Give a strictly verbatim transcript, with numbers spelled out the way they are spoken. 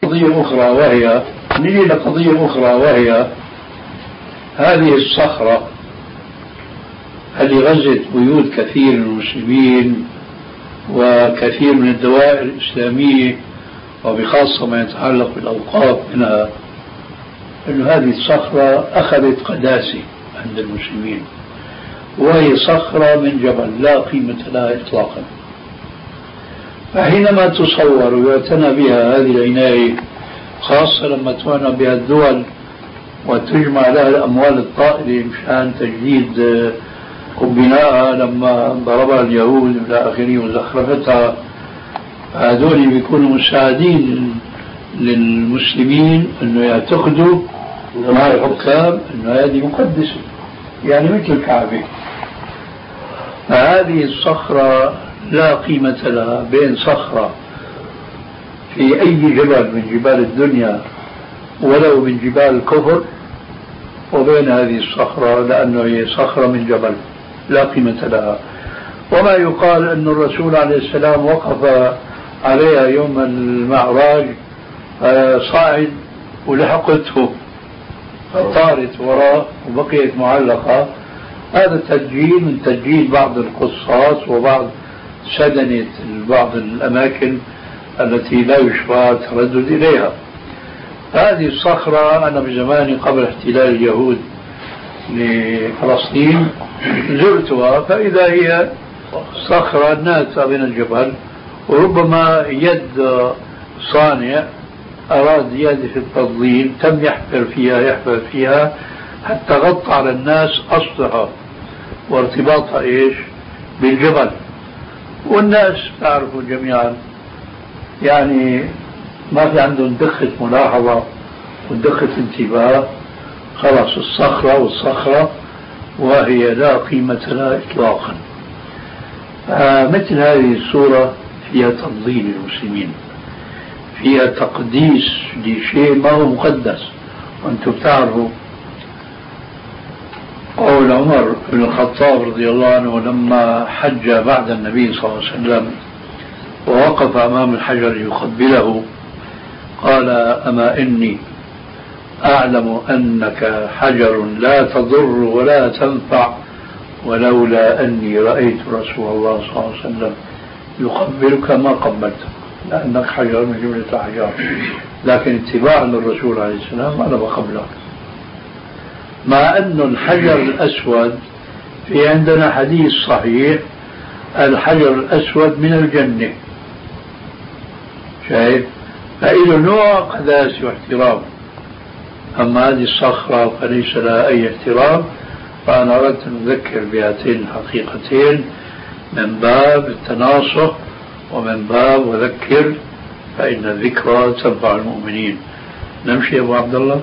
قضية أخرى وهي نجي لقضية أخرى وهي هذه الصخرة اللي غزت بيوت كثير من المسلمين وكثير من الدوائر الإسلامية وبخاصة ما يتعلق بالأوقاف منها، أن هذه الصخرة أخذت قداسة عند المسلمين، وهي صخرة من جبل لا قيمة لها إطلاقا. فحينما تصور ويعتنى بها هذه العناية، خاصة لما تعنى بها الدول وتجمع لها الأموال الطائلة مشان تجديد وبناءها لما ضربها اليهود إلى آخره وزخرفتها، هذول بيكونوا مساعدين للمسلمين أنه يعتقدوا مع الحكام أنه هذه مقدسة، يعني مثل الكعبة. فهذه الصخرة لا قيمة لها بين صخرة في أي جبل من جبال الدنيا ولو من جبال الكفر، وبين هذه الصخرة لأنه هي صخرة من جبل لا قيمة لها. وما يقال أن الرسول عليه السلام وقف عليها يوم المعراج صاعد ولحقته فطارت وراه وبقيت معلقة. هذا تسجيل من تسجيل بعض القصاص وبعض سدنة بعض الأماكن التي لا يشرع التردد إليها. هذه الصخرة أنا بزمان قبل احتلال اليهود لفلسطين زرتها، فإذا هي صخرة ناتئة من الجبل، وربما يد صانع أراد زيادة في التضليل تم يحفر فيها يحفر فيها حتى غطى على الناس أصلها وارتباطها إيش بالجبل. والناس تعرفوا جميعا يعني ما في عندهم دقة ملاحظة ودقة انتباه، خلاص الصخرة والصخرة وهي لا قيمة لها إطلاقا. مثل هذه الصورة فيها تضليل المسلمين، فيها تقديس لشيء ما هو مقدس. وأنتم تعرفوا قول عمر بن الخطاب رضي الله عنه لما حج بعد النبي صلى الله عليه وسلم ووقف أمام الحجر يقبله، قال: أما إني أعلم أنك حجر لا تضر ولا تنفع، ولولا أني رأيت رسول الله صلى الله عليه وسلم يقبلك ما قبلتك، لأنك حجر من جملة الأحجار، لكن اتباعا للرسول عليه السلام أنا بقبلك. مع أن الحجر الأسود في عندنا حديث صحيح: الحجر الأسود من الجنة. شايف؟ فإله نوع قداسة واحترام. أما هذه الصخرة فليس لها أي احترام. فأنا أردت أن أذكر بهاتين الحقيقتين من باب التناصح ومن باب وذكر فإن الذكرى تنفع المؤمنين. نمشي يا أبو عبد الله.